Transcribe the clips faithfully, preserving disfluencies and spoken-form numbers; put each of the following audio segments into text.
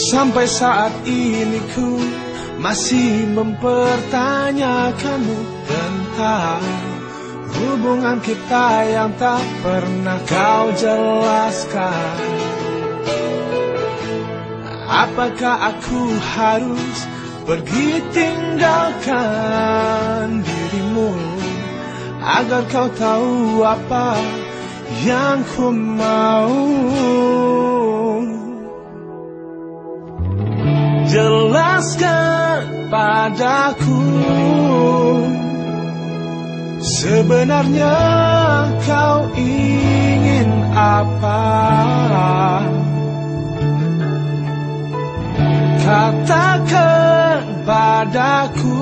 Sampai saat ini ku masih mempertanyakanmu tentang hubungan kita yang tak pernah kau jelaskan. Apakah aku harus pergi tinggalkan dirimu agar kau tahu apa yang ku mau? Jelaskan padaku sebenarnya kau ingin apa? Katakan padaku,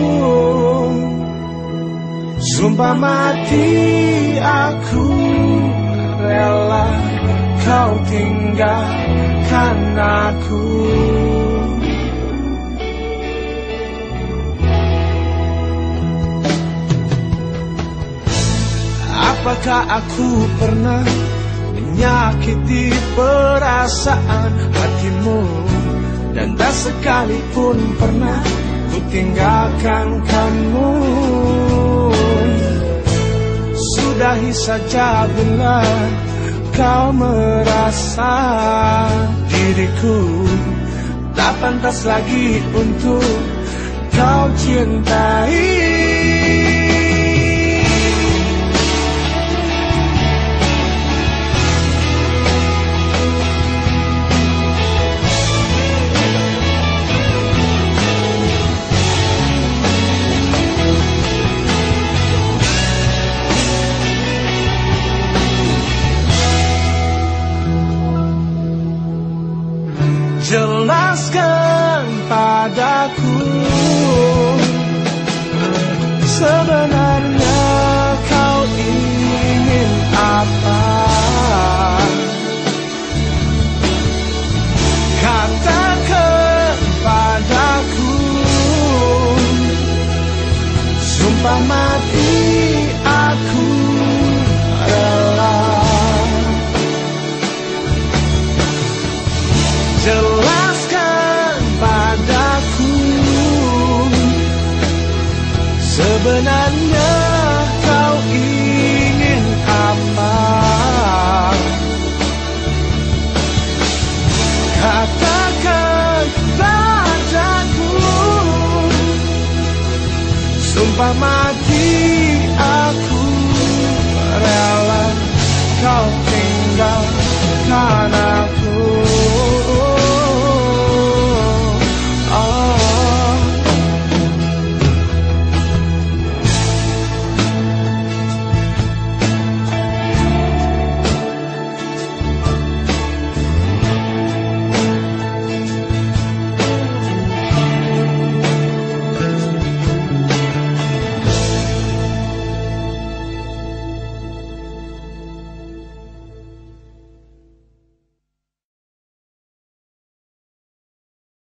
sumpah mati aku rela kau tinggalkan aku. Apakah aku pernah menyakiti perasaan hatimu? Dan tak sekalipun pernah ku tinggalkan kamu. Sudahi saja bila kau merasa diriku tak pantas lagi untuk kau cintai. Jelaskan padaku sebenarnya kau ingin apa? Katakan padaku, sumpah mati aku rela. Jelaskan padaku sebenarnya kau ingin apa? Katakan padaku, sumpah mati aku rela kau tinggalkan aku.